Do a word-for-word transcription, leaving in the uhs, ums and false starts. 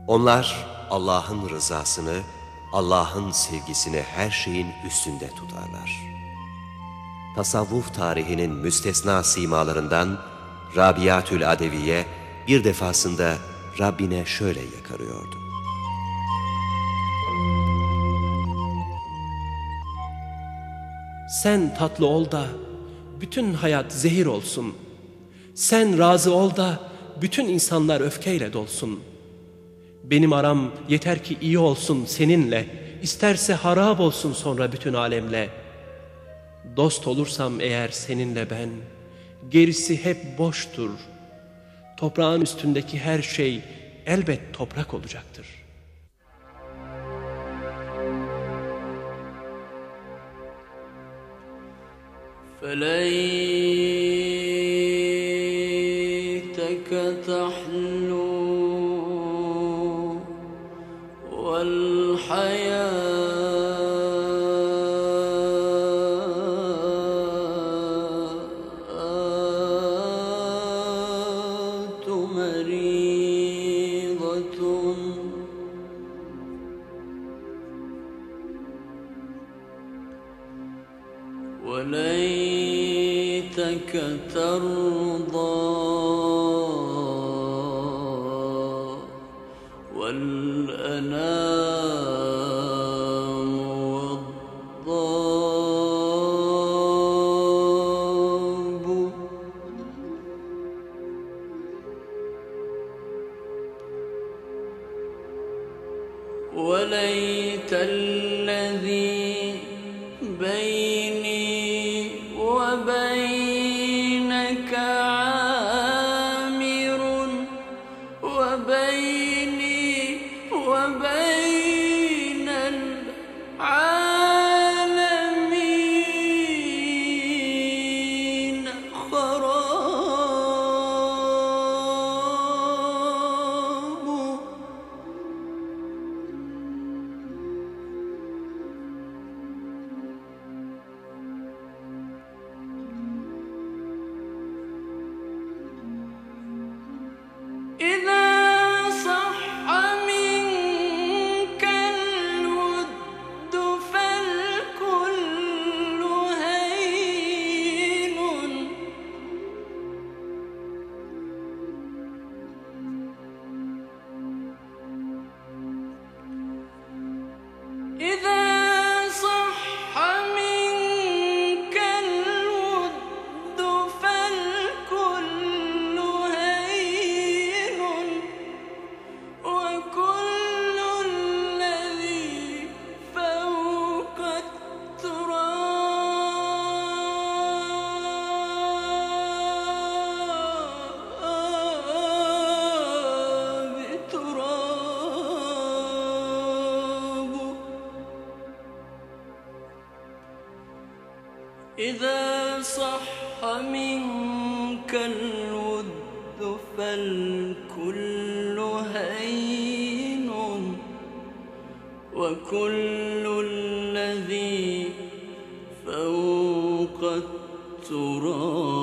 Onlar Allah'ın rızasını, Allah'ın sevgisini her şeyin üstünde tutarlar. Tasavvuf tarihinin müstesna simalarından Rabiatül Adeviye bir defasında Rabbine şöyle yakarıyordu: Sen tatlı ol da bütün hayat zehir olsun. Sen razı ol da bütün insanlar öfkeyle dolsun. Benim aram yeter ki iyi olsun seninle, isterse harap olsun sonra bütün alemle. Dost olursam eğer seninle ben, gerisi hep boştur. Toprağın üstündeki her şey elbet toprak olacaktır. فليتك تحلو والحياة مريضة وليتك ترضى والأنام والضاب وليت الذي بيني وبينك عامر وبيني وبين العالمين خراب إذا صح منك الود فالكل هين إذا صح منك الود فالكل هين وكل الذي فوق التراب تراب إذا صح منك الود فالكل هين وكل الذي فوق التراب